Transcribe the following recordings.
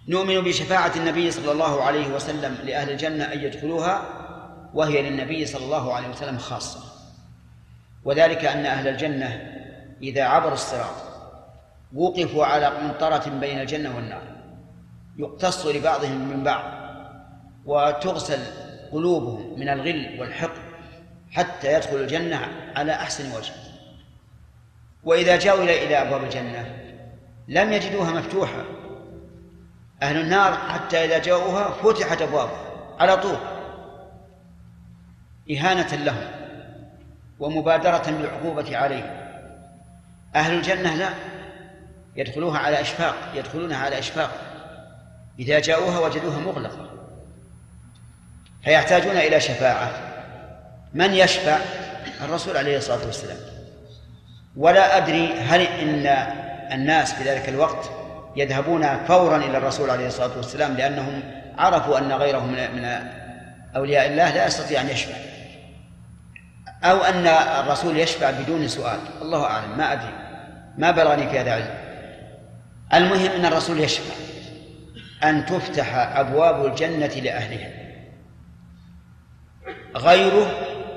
نؤمن بشفاعة النبي صلى الله عليه وسلم لأهل الجنة أن يدخلوها، وهي للنبي صلى الله عليه وسلم خاصة، وذلك أن أهل الجنة إذا عبروا الصراط وقفوا على قنطرة بين الجنة والنار يقتص لبعضهم من بعض، وتغسل قلوبهم من الغل والحقد حتى يدخل الجنة على أحسن وجه. وإذا جاءوا إلى أبواب الجنة لم يجدوها مفتوحة. أهل النار حتى إذا جاءوها فتحت أبوابها على طول إهانة لهم ومبادرة بالعقوبة عليهم. أهل الجنة لا، يدخلونها على إشفاق، إذا جاءوها وجدوها مغلقة، فيحتاجون إلى شفاعة. من يشفع؟ الرسول عليه الصلاة والسلام. ولا أدري هل إن الناس في ذلك الوقت يذهبون فورا إلى الرسول عليه الصلاة والسلام لأنهم عرفوا أن غيره من أولياء الله لا يستطيع أن يشفع، أو أن الرسول يشفع بدون سؤال، الله أعلم، ما أدري، ما بلغني في هذا علم. المهم أن الرسول يشفع أن تفتح أبواب الجنة لأهلها، غيره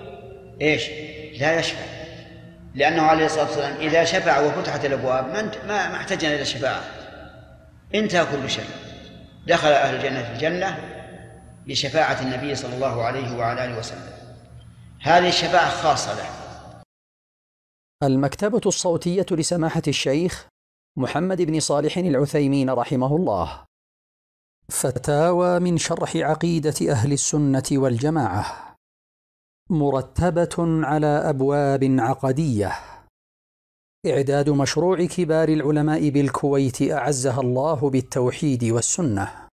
لا يشفع، لأنه عليه الصلاة والسلام إذا شفع وفتحت الأبواب ما احتجنا إلى الشفاعة، انتهى كل شيء. دخل أهل الجنة في الجنة بشفاعة النبي صلى الله عليه وعلى آله وسلم، هذه الشفاعة خاصة له. المكتبة الصوتية لسماحة الشيخ محمد بن صالح العثيمين رحمه الله. فتاوى من شرح عقيدة أهل السنة والجماعة، مرتبة على أبواب عقدية. إعداد مشروع كبار العلماء بالكويت أعزها الله بالتوحيد والسنة.